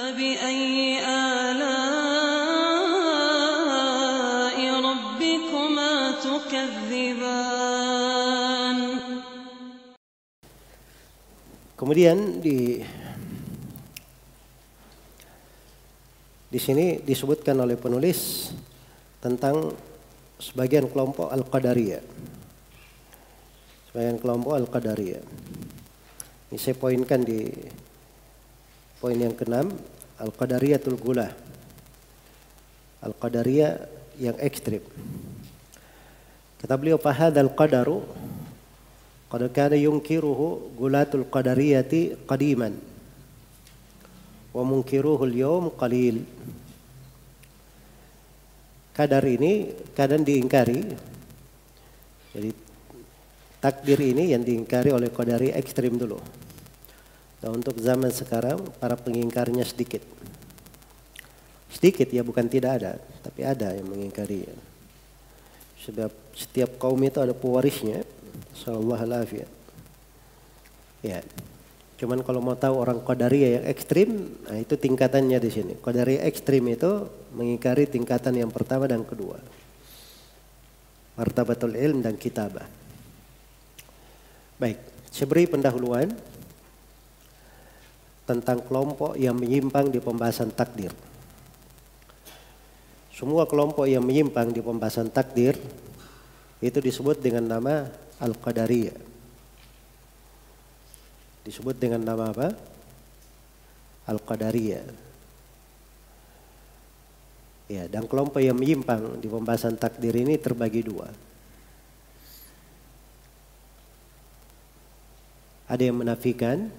فبأي آلاء ربكما تكذبان. Kemudian di sini disebutkan oleh penulis tentang sebagian kelompok Al-Qadariyah. Sebagian kelompok Al-Qadariyah. Ini saya poinkan di poin yang ke-6, Al-Qadariyatul Gulah. Al-Qadariyah yang ekstrim. Kata beliau, "Fahadzal qadaru qad kana yunkiruhu gulatul qadariyati qadiman wa munkiruhu al-yawm qalil." Kadar ini kadang diingkari. Jadi takdir ini yang diingkari oleh Qadari ekstrim dulu. Dan untuk zaman sekarang para pengingkarnya sedikit. Sedikit ya, bukan tidak ada, tapi ada yang mengingkari. Sebab setiap kaum itu ada pewarisnya. Sallallahu alaihi. Ya. Cuman kalau mau tahu orang Qadariyah yang ekstrim, nah itu tingkatannya di sini. Qadariyah ekstrim itu mengingkari tingkatan yang pertama dan kedua. Martabatul ilm dan kitabah. Baik, saya beri pendahuluan tentang kelompok yang menyimpang di pembahasan takdir. Semua kelompok yang menyimpang di pembahasan takdir itu disebut dengan nama Al-Qadariyah. Disebut dengan nama apa? Al-Qadariyah. Ya, dan kelompok yang menyimpang di pembahasan takdir ini terbagi dua. Ada yang menafikan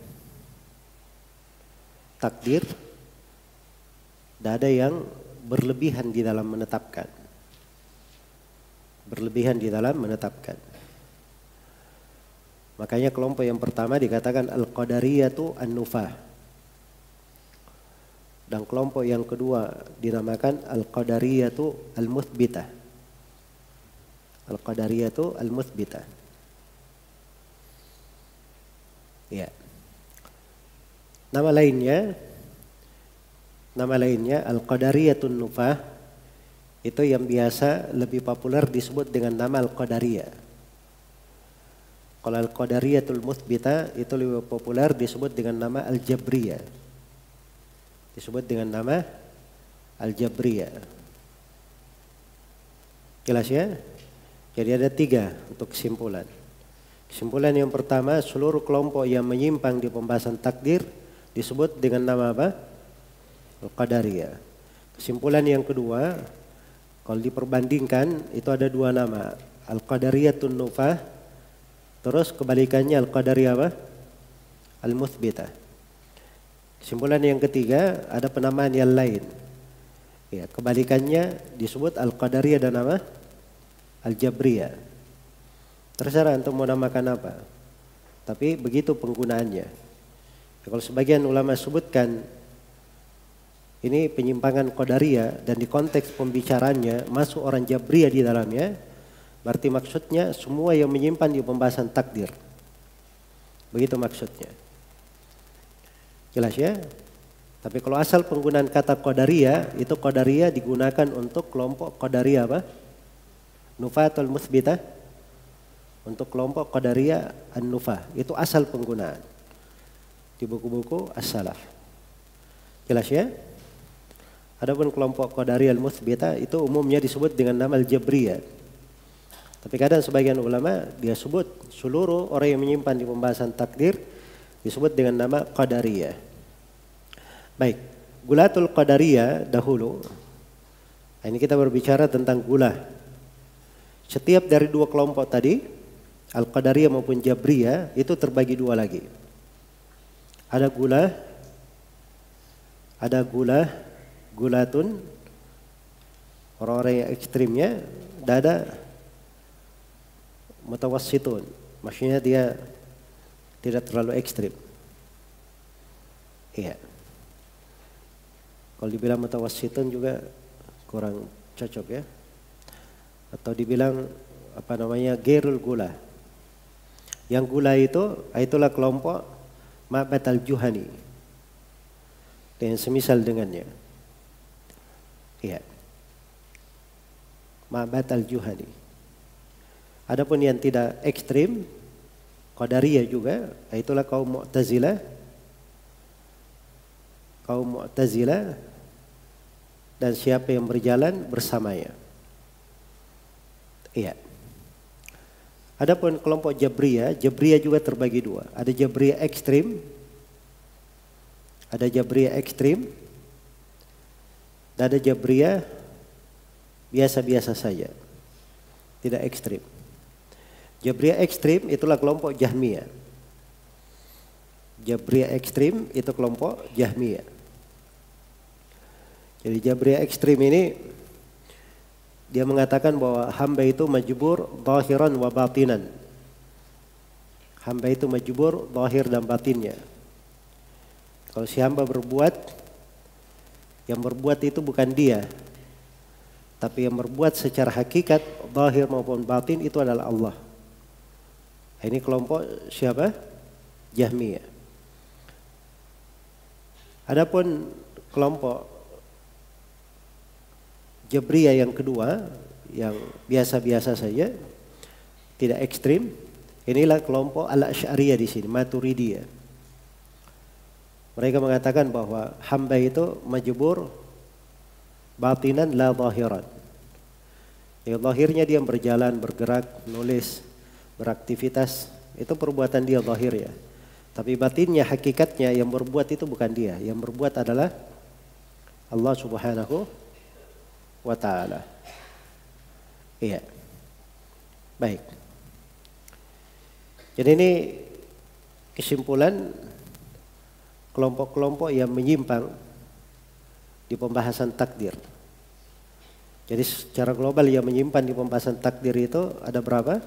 takdir, dan ada yang berlebihan di dalam menetapkan. Berlebihan di dalam menetapkan. Makanya kelompok yang pertama dikatakan Al-Qadariyatu An-Nufah. Dan kelompok yang kedua dinamakan Al-Qadariyatu Al-Muthbitah. Al-Qadariyatu Al-Muthbitah. Ya. Nama lainnya Al-Qadariyatun Nufah, itu yang biasa lebih populer disebut dengan nama Al-Qadariyah. Kalau Al-Qadariyatul Muthbitah itu lebih populer disebut dengan nama Al-Jabriyah. Disebut dengan nama Al-Jabriyah. Jelas ya? Jadi ada 3 untuk kesimpulan. Kesimpulan yang pertama, seluruh kelompok yang menyimpang di pembahasan takdir disebut dengan nama apa? Al-Qadariyah. Kesimpulan yang kedua, kalau diperbandingkan itu ada 2 nama, Al-Qadariyatun Nufah, terus kebalikannya Al-Qadariyah apa? Al-Muthbitah. Kesimpulan yang ketiga, ada penamaan yang lain. Ya, kebalikannya disebut Al-Qadariyah dan apa? Al-Jabriyah. Terserah untuk mau namakan apa. Tapi begitu penggunaannya. Ya, kalau sebagian ulama sebutkan ini penyimpangan Qadariyah dan di konteks pembicaranya masuk orang Jabriyah di dalamnya, berarti maksudnya semua yang menyimpan di pembahasan takdir. Begitu maksudnya. Jelas ya? Tapi kalau asal penggunaan kata Qadariyah, itu Qadariyah digunakan untuk kelompok Qadariyah apa? Nufatul Muthbitah. Untuk kelompok Qadariyah An-Nufah. Itu asal penggunaan. Di buku-buku As-Salaf. Jelas ya? Adapun kelompok Qadariyah Al-Muthbitah itu umumnya disebut dengan nama Al-Jabriyah. Tapi kadang sebagian ulama dia sebut seluruh orang yang menyimpan di pembahasan takdir disebut dengan nama Qadariyah. Baik, Gulatul Qadariyah dahulu. Nah, ini kita berbicara tentang gulah. Setiap dari 2 kelompok tadi, Al-Qadariyah maupun Jabriyah, itu terbagi 2 lagi. Ada gulatun, orang-orang yang ekstrimnya, dan ada mutawassitun, maksudnya dia tidak terlalu ekstrim. Iya. Kalau dibilang mutawassitun juga kurang cocok ya. Atau dibilang gerul gula. Yang gula itu, itulah kelompok Ma'bad al-Juhani. dan yang semisal dengannya. Iya. Ma'bad al-Juhani. Adapun yang tidak ekstrim, Qadariyah juga, itulah kaum Mu'tazilah. Kaum Mu'tazilah dan siapa yang berjalan bersamanya. Iya. Adapun kelompok Jabriyah, Jabriyah juga terbagi dua. Ada Jabriyah ekstrim, dan ada Jabriyah biasa-biasa saja, tidak ekstrim. Jabriyah ekstrim itulah kelompok Jahmiyah. Jabriyah ekstrim itu kelompok Jahmiyah. Jadi Jabriyah ekstrim ini dia mengatakan bahwa hamba itu majbur zahiran wa batinan. Hamba itu majbur zahir dan batinnya. Kalau si hamba berbuat, yang berbuat itu bukan dia, tapi yang berbuat secara hakikat zahir maupun batin itu adalah Allah. Ini kelompok siapa? Jahmiyah. Adapun kelompok Jabriyah yang kedua, yang biasa-biasa saja, tidak ekstrim, inilah kelompok Al-Asy'ariyah di sini, Maturidiyah. Mereka mengatakan bahwa hamba itu majbur batinan la zahiran. Yang zahirnya dia berjalan, bergerak, menulis, beraktivitas, itu perbuatan dia zahir ya. Tapi batinnya, hakikatnya yang berbuat itu bukan dia. Yang berbuat adalah Allah Subhanahu wa ta'ala. Iya. Baik. Jadi ini kesimpulan kelompok-kelompok yang menyimpang di pembahasan takdir. Jadi secara global yang menyimpan di pembahasan takdir itu ada berapa?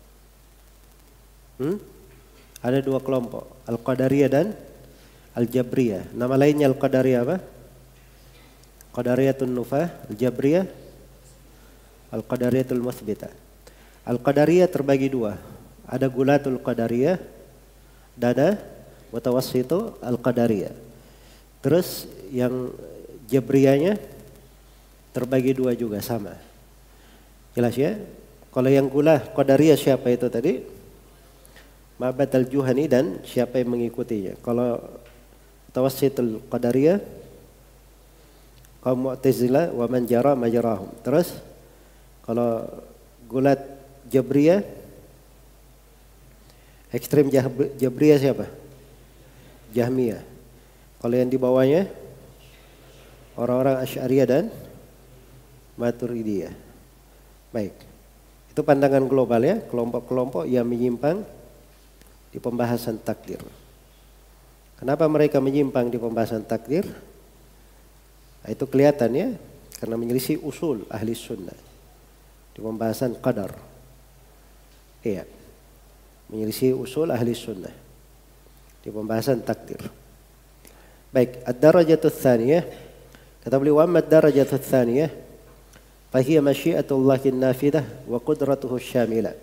Ada dua kelompok, Al-Qadariyah dan Al-Jabriyah. Nama lainnya Al-Qadariyah apa? Qadariyatun Nufah, Al-Jabriyah, Al-Qadariyatul Muthbitah. Al-Qadariyah terbagi dua. Ada Gulatul Qadariyah dan ada Mutawassitu Al-Qadariyah. Terus yang Jabriyahnya terbagi dua juga sama. Jelas ya? Kalau yang Gulah Qadariyah siapa itu tadi? Ma'bad al-Juhani dan siapa yang mengikutinya. Kalau Mutawassitul Qadariyah kaum Mu'tazilah wa man jara majrahum. Terus kalau Gulat Jabriyah, ekstrem Jabriyah siapa? Jahmiyah. Kalau yang di bawahnya orang-orang Asy'ariyah dan Maturidiyah. Baik. Itu pandangan global ya, kelompok-kelompok yang menyimpang di pembahasan takdir. Kenapa mereka menyimpang di pembahasan takdir? Itu kelihatan ya, karena menyelisih usul ahli sunnah di pembahasan qadar. Iya, menyelisih usul ahli sunnah di pembahasan takdir. Baik, ad-darajatuts tsaniyah, kata beliau, wa amma ad-darajatuts tsaniyah fa hiya masyiatullahi an-nafidah wa qudratuhu syamilah.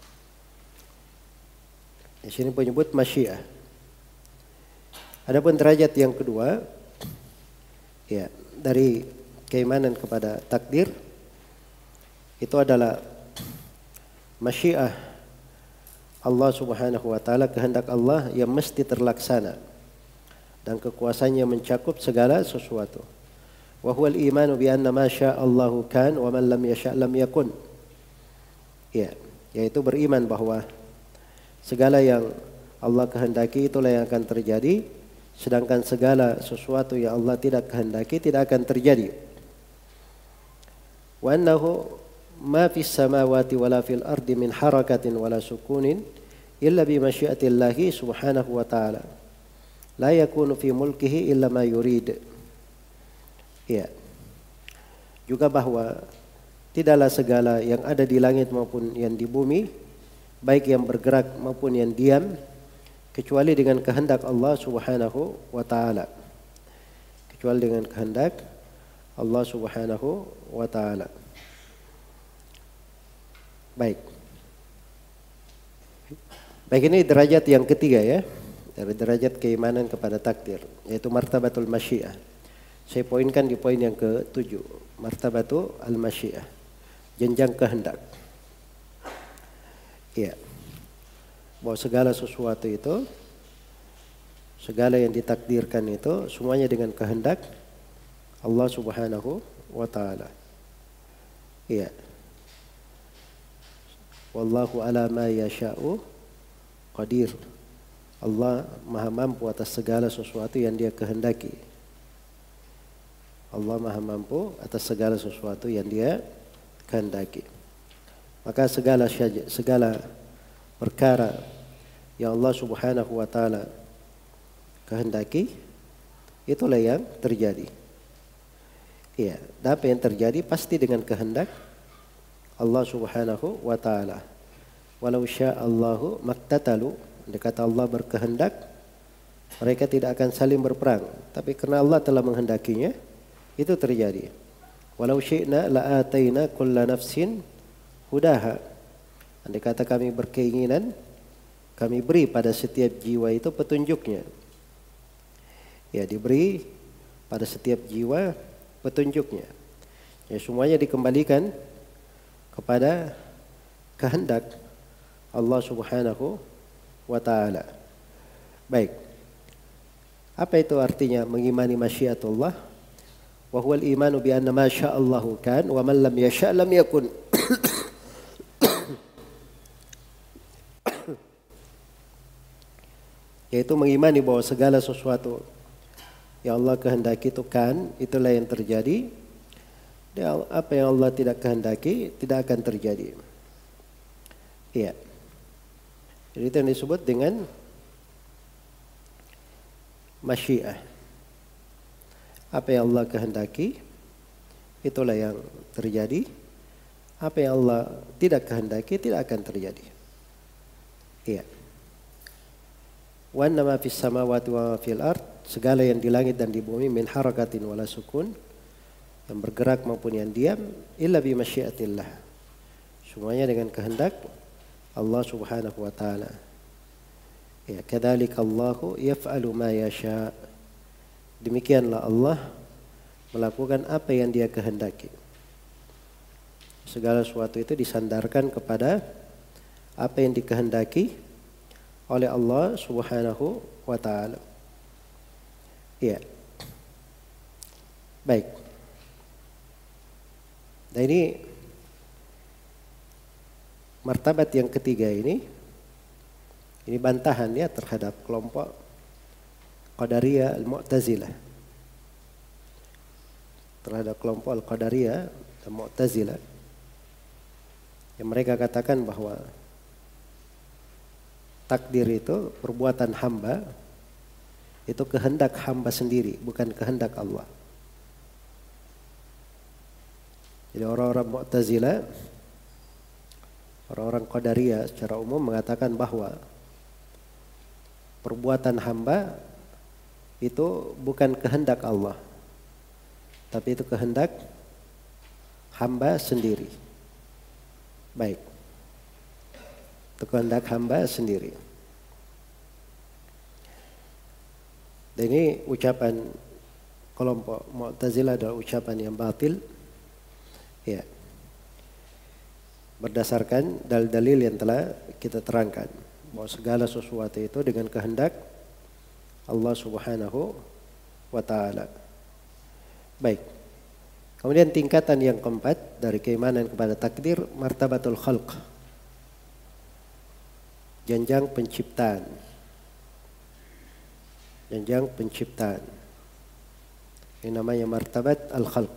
Di sini menyebut masyiah. Adapun derajat yang kedua, ya, dari keimanan kepada takdir itu adalah masyiah Allah Subhanahu wa taala, kehendak Allah yang mesti terlaksana dan kekuasaannya mencakup segala sesuatu. Wa huwal imanu bi anna ma syaa Allahu kan wa man lam yasha' lam yakun. Ya, yaitu beriman bahwa segala yang Allah kehendaki itulah yang akan terjadi, sedangkan segala sesuatu yang Allah tidak kehendaki tidak akan terjadi. Wa annahu ma fis samawati wala fil ardi min harakatin wala sukunin illa bi masyiatillahi subhanahu wa ta'ala. La yakunu fi mulkihi illa ma yurid. Ya. Juga bahwa tidaklah segala yang ada di langit maupun yang di bumi, baik yang bergerak maupun yang diam, kecuali dengan kehendak Allah Subhanahu wa ta'ala. Kecuali dengan kehendak Allah Subhanahu wa ta'ala. Baik. Baik, ini derajat yang ketiga ya. dari derajat keimanan kepada takdir, yaitu martabatul masyiah. Saya poinkan di poin yang ke-7, martabatul al-masyiah, jenjang kehendak. Iya. Bahwa segala sesuatu itu, segala yang ditakdirkan itu semuanya dengan kehendak Allah Subhanahu wa taala. Iya. Wallahu ala ma yasha'u qadir. Allah Maha mampu atas segala sesuatu yang Dia kehendaki. Allah Maha mampu atas segala sesuatu yang Dia kehendaki. Maka segala perkara yang Allah Subhanahu wa taala kehendaki, itulah yang terjadi. Iya, dan apa yang terjadi pasti dengan kehendak Allah Subhanahu wa taala. Walau sya'allahu maktatalu, kata Allah berkehendak, mereka tidak akan saling berperang. Tapi karena Allah telah menghendakinya, itu terjadi. Walau syi'na la'ataina kulla nafsin hudaha. Andai kata kami berkeinginan, kami beri pada setiap jiwa itu petunjuknya. Ya, diberi pada setiap jiwa petunjuknya. Ya, semuanya dikembalikan kepada kehendak Allah Subhanahu wa taala. Baik. Apa itu artinya mengimani masyiatullah? Wa huwal imanu bi anna ma sya'allahu kan wa man lam yasha' lam yakun. Yaitu mengimani bahwa segala sesuatu yang Allah kehendaki itu kan, itulah yang terjadi. Dan apa yang Allah tidak kehendaki tidak akan terjadi. Iya. Jadi itu yang disebut dengan masyiah. Apa yang Allah kehendaki, itulah yang terjadi. Apa yang Allah tidak kehendaki, tidak akan terjadi. Iya. Wa annama fis samawati wa fil ard, segala yang di langit dan di bumi, min harakatin wala sukun, yang bergerak maupun yang diam, illa bi masyiatillah, semuanya dengan kehendak Allah Subhanahu wa taala. Ya, kadzalika Allahu yaf'alu ma yasha. Demikianlah Allah melakukan apa yang Dia kehendaki. Segala sesuatu itu disandarkan kepada apa yang dikehendaki oleh Allah Subhanahu wa taala. Ya. Baik. Nah, ini martabat yang ketiga ini bantahan ya terhadap kelompok Qadariyah Al-Mu'tazilah. Terhadap kelompok Al-Qadariyah Al-Mu'tazilah, yang mereka katakan bahwa takdir itu perbuatan hamba, itu kehendak hamba sendiri, bukan kehendak Allah. Jadi orang-orang Mu'tazilah, orang-orang Qadariyah secara umum mengatakan bahwa perbuatan hamba itu bukan kehendak Allah, tapi itu kehendak hamba sendiri. Baik. Itu kehendak hamba sendiri. Dan ini ucapan kelompok Mu'tazilah adalah ucapan yang batil. Ya. Berdasarkan dalil-dalil yang telah kita terangkan, bahwa segala sesuatu itu dengan kehendak Allah Subhanahu wa taala. Baik. Kemudian tingkatan yang keempat dari keimanan kepada takdir, martabatul khalq. Jenjang penciptaan. Jenjang penciptaan. Ini namanya martabat al-khalq.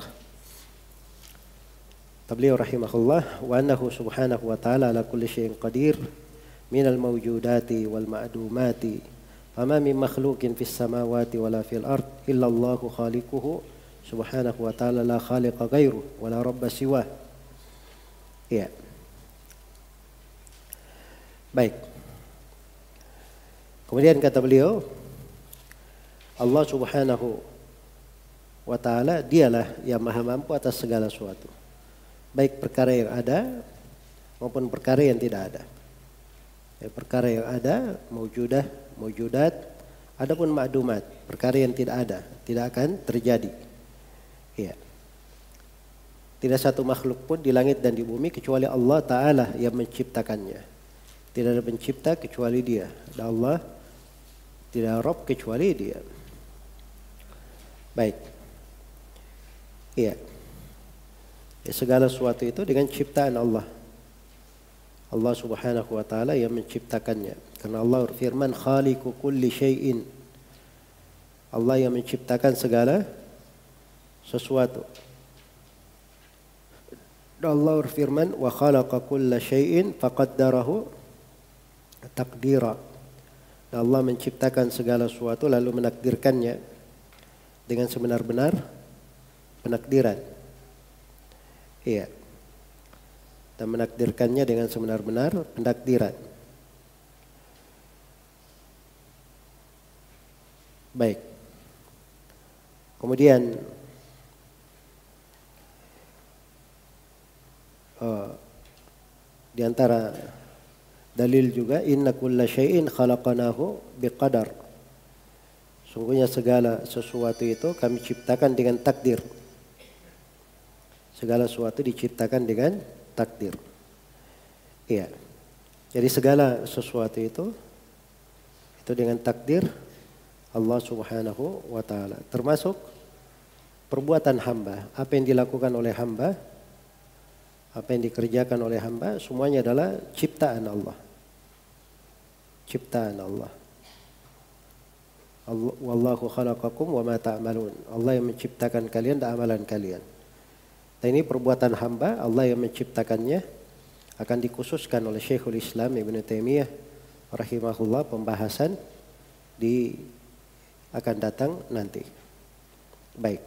Beliau rahimahullah, wa annahu subhanahu wa ta'ala ala kulli syai'in qadir minal mawjudati wal ma'dumati. Fama min makhluqin fis samawati wala fil ard illa Allahu khaliquhu subhanahu wa ta'ala, la khaliqa ghairuhu wala rabba siwah. Ya. Baik. Kemudian kata beliau, Allah Subhanahu wa ta'ala dialah yang maha mampu atas segala sesuatu, baik perkara yang ada maupun perkara yang tidak ada. Ya, perkara yang ada, maujudah, maujudat, Adapun ma'dumat, perkara yang tidak ada, tidak akan terjadi. Ya. Tidak satu makhluk pun di langit dan di bumi kecuali Allah Ta'ala yang menciptakannya. Tidak ada pencipta kecuali Dia. Dan Allah tidak Rabb kecuali Dia. Baik. Iya. Ya, segala sesuatu itu dengan ciptaan Allah. Allah Subhanahu wa taala yang menciptakannya. Karena Allah berfirman khaliqu kulli syai'in. Allah yang menciptakan segala sesuatu. Dan Allah berfirman wa khalaqa kulla syai'in faqaddarahu taqdira. Dan Allah menciptakan segala sesuatu lalu menakdirkannya dengan sebenar-benar penakdiran. Iya. Dan menakdirkannya dengan sebenar-benar pentakdiran. Baik. Kemudian di antara dalil juga inna kulla syai'in khalaqnahu biqadar. Sungguhnya segala sesuatu itu kami ciptakan dengan takdir. Segala sesuatu diciptakan dengan takdir. Iya. Jadi segala sesuatu itu dengan takdir Allah Subhanahu wa taala. Termasuk perbuatan hamba, apa yang dilakukan oleh hamba, apa yang dikerjakan oleh hamba, semuanya adalah ciptaan Allah. Ciptaan Allah. Wallahu khalaqakum wa ma ta'malun. Allah yang menciptakan kalian dan amalan kalian. Dan ini perbuatan hamba, Allah yang menciptakannya akan dikhususkan oleh Syekhul Islam Ibn Taimiyah rahimahullah, pembahasan akan datang nanti. Baik.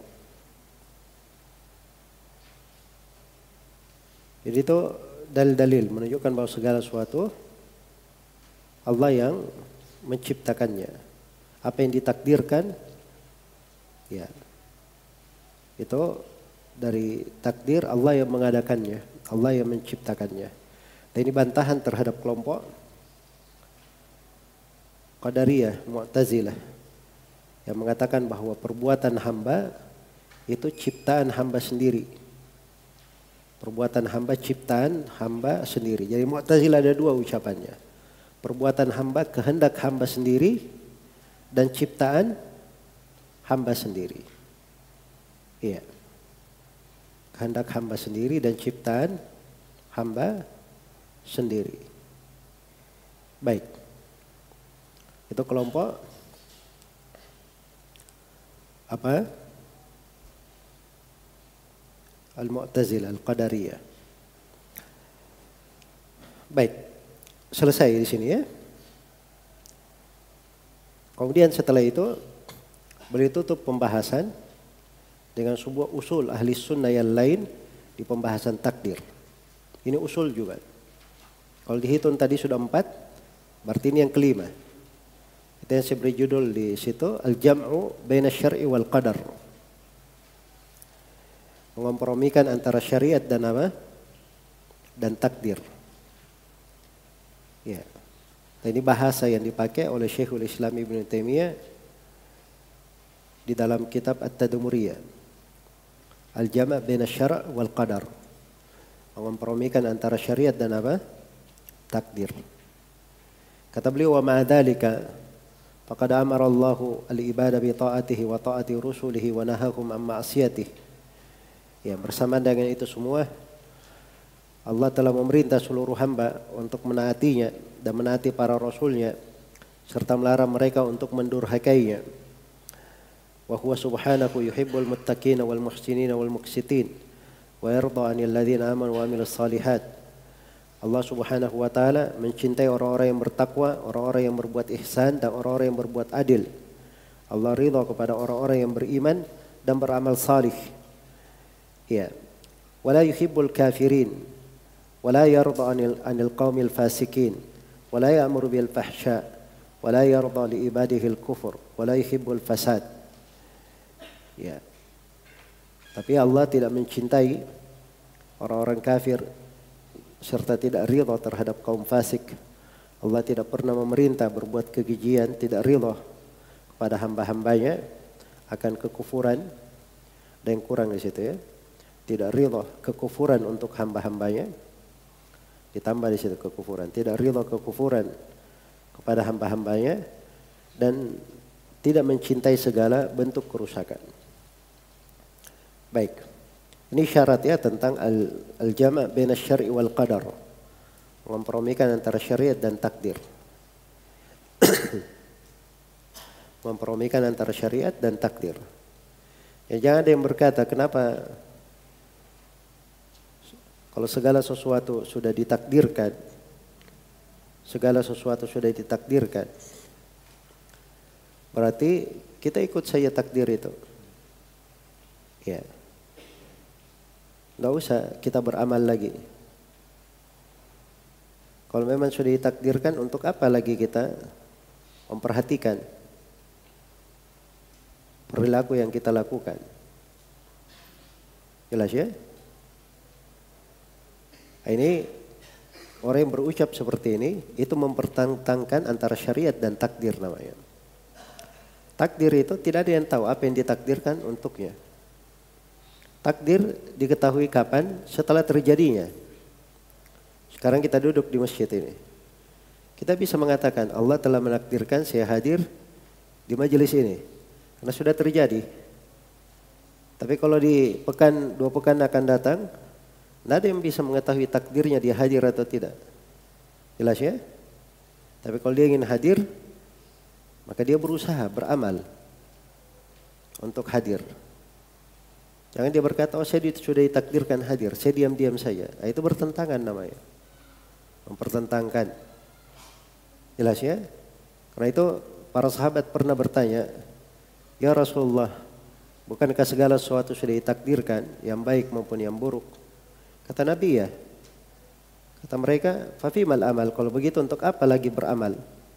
Jadi itu dalil-dalil menunjukkan bahwa segala sesuatu Allah yang menciptakannya. Apa yang ditakdirkan, ya, itu dari takdir Allah yang mengadakannya, Allah yang menciptakannya. Dan ini bantahan terhadap kelompok Qadariyah, Mu'tazilah yang mengatakan bahwa perbuatan hamba itu ciptaan hamba sendiri. Perbuatan hamba ciptaan hamba sendiri. Jadi Mu'tazilah ada dua ucapannya. Perbuatan hamba kehendak hamba sendiri dan ciptaan hamba sendiri. Iya. Kehendak hamba sendiri dan ciptaan hamba sendiri. Baik. Itu kelompok apa? Al-Mu'tazilah, Al-Qadariyah. Baik. Selesai di sini ya. Kemudian setelah itu beliau tutup pembahasan dengan sebuah usul ahli sunnah yang lain di pembahasan takdir. Ini usul juga. Kalau dihitung tadi sudah 4, berarti ini yang kelima. Itu yang saya beri judul di situ Al-Jam'u Baina Syar'i wal Qadar. Mengkompromikan antara syariat dan apa? Dan takdir. Ya. Dan ini bahasa yang dipakai oleh Syekhul Islam Ibn Taimiyah di dalam kitab At-Tadmuriyah. Al-Jama' Baina Syara' wal Qadar. Mengkompromikan antara syariat dan apa? Takdir. Kata beliau wa ma'adhalika faqad amara Allahu al-ibada bi ta'atihi wa ta'ati rusulihi wa nahahum an ma'siyatihi. Ya, bersama dengan itu semua Allah telah memerintah seluruh hamba untuk menaatinya dan menaati para rasulnya serta melarang mereka untuk mendurhakainya. Wa huwa subhanahu yuhibbul muttaqina wal muhsinina wal muqsitin wa yarda 'anil ladzina amanu wa 'amilus shalihat. Allah Subhanahu wa taala mencintai orang-orang yang bertakwa, orang-orang yang berbuat ihsan dan orang-orang yang berbuat adil. Allah ridha kepada orang-orang yang beriman dan beramal salih. Ya. Wala yuhibbul kafirin. ولا يرضى عن القوم الفاسقين ولا يأمر بالفحشاء ولا يرضى لعباده الكفر ولا يحب الفساد. Ya. Tapi Allah tidak mencintai orang-orang kafir serta tidak ridha terhadap kaum fasik. Allah tidak pernah memerintah berbuat kekejian, tidak ridha kepada hamba-hambanya akan kekufuran. Ada yang kurang di situ ya. Tidak ridha kekufuran untuk hamba-hambanya. Ditambah di situ kekufuran. Tidak ridha kekufuran kepada hamba-hambanya dan tidak mencintai segala bentuk kerusakan. Baik. Ini syarat ya tentang al-jama' baina syar'i wal qadar. Mempromikan antara syariat dan takdir. Mempromikan antara syariat dan takdir. Ya, jangan ada yang berkata, kenapa kalau segala sesuatu sudah ditakdirkan, berarti kita ikut saja takdir itu. Ya, nggak usah kita beramal lagi. Kalau memang sudah ditakdirkan, untuk apa lagi kita memperhatikan perilaku yang kita lakukan? Jelas ya? Ini orang yang berucap seperti ini, itu mempertentangkan antara syariat dan takdir namanya. Takdir itu tidak ada yang tahu apa yang ditakdirkan untuknya. Takdir diketahui kapan? Setelah terjadinya. Sekarang kita duduk di masjid ini. Kita bisa mengatakan Allah telah menakdirkan saya hadir di majelis ini. Karena sudah terjadi. Tapi kalau di pekan, 2 pekan akan datang, tidak ada yang bisa mengetahui takdirnya dia hadir atau tidak. Jelas ya? Tapi kalau dia ingin hadir, maka dia berusaha, beramal untuk hadir. Jangan dia berkata, oh saya sudah ditakdirkan hadir, saya diam-diam saja. Nah, itu bertentangan namanya. Mempertentangkan. Jelas ya? Karena itu para sahabat pernah bertanya, ya Rasulullah, bukankah segala sesuatu sudah ditakdirkan, yang baik maupun yang buruk? Kata Nabi ya. Kata mereka, fafimal amal, kalau begitu untuk apa lagi beramal?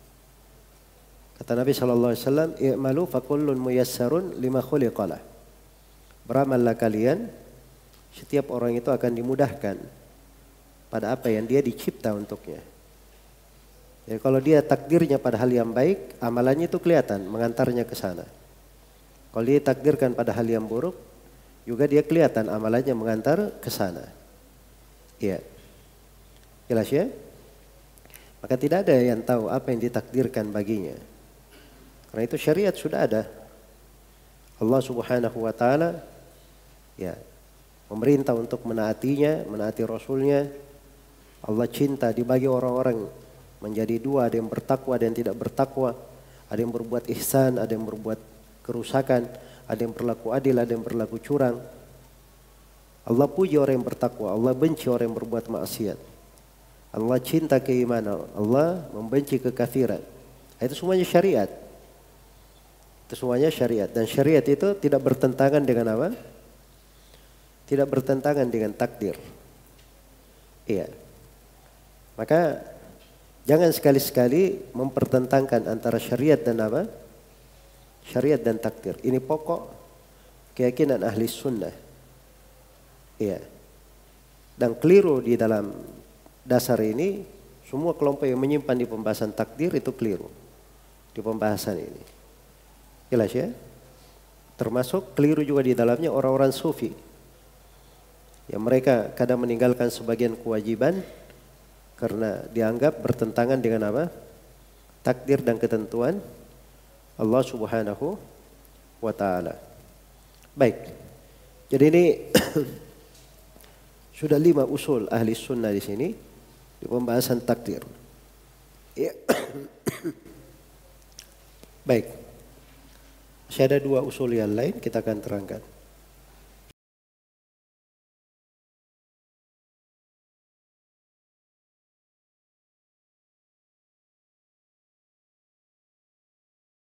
Kata Nabi SAW, i'malu fakullun muyassarun lima khuliqalah. Beramallah kalian, setiap orang itu akan dimudahkan pada apa yang dia dicipta untuknya. Jadi kalau dia takdirnya pada hal yang baik, amalannya itu kelihatan, mengantarnya ke sana. Kalau dia takdirkan pada hal yang buruk, juga dia kelihatan amalannya mengantar ke sana. Iya. Jelas ya? Maka tidak ada yang tahu apa yang ditakdirkan baginya. Karena itu syariat sudah ada. Allah Subhanahu wa taala ya memerintah untuk menaatinya, menaati Rasulnya. Allah cinta dibagi orang-orang menjadi 2, ada yang bertakwa, ada yang tidak bertakwa, ada yang berbuat ihsan, ada yang berbuat kerusakan, ada yang berlaku adil, ada yang berlaku curang. Allah puji orang yang bertakwa, Allah benci orang yang berbuat maksiat. Allah cinta keimanan, Allah membenci kekafiran. Itu semuanya syariat. Itu semuanya syariat, dan syariat itu tidak bertentangan dengan apa? Tidak bertentangan dengan takdir. Iya. Maka jangan sekali-sekali mempertentangkan antara syariat dan apa? Syariat dan takdir. Ini pokok keyakinan ahli sunnah. Iya. Dan keliru di dalam dasar ini, semua kelompok yang menyimpan di pembahasan takdir itu keliru di pembahasan ini. Jelas ya? Termasuk keliru juga di dalamnya orang-orang sufi. Yang mereka kadang meninggalkan sebagian kewajiban karena dianggap bertentangan dengan apa? Takdir dan ketentuan Allah Subhanahu wa taala. Baik. Jadi ini sudah 5 usul ahli sunnah di sini di pembahasan takdir. Ya. Baik. Masih ada 2 usul yang lain kita akan terangkan.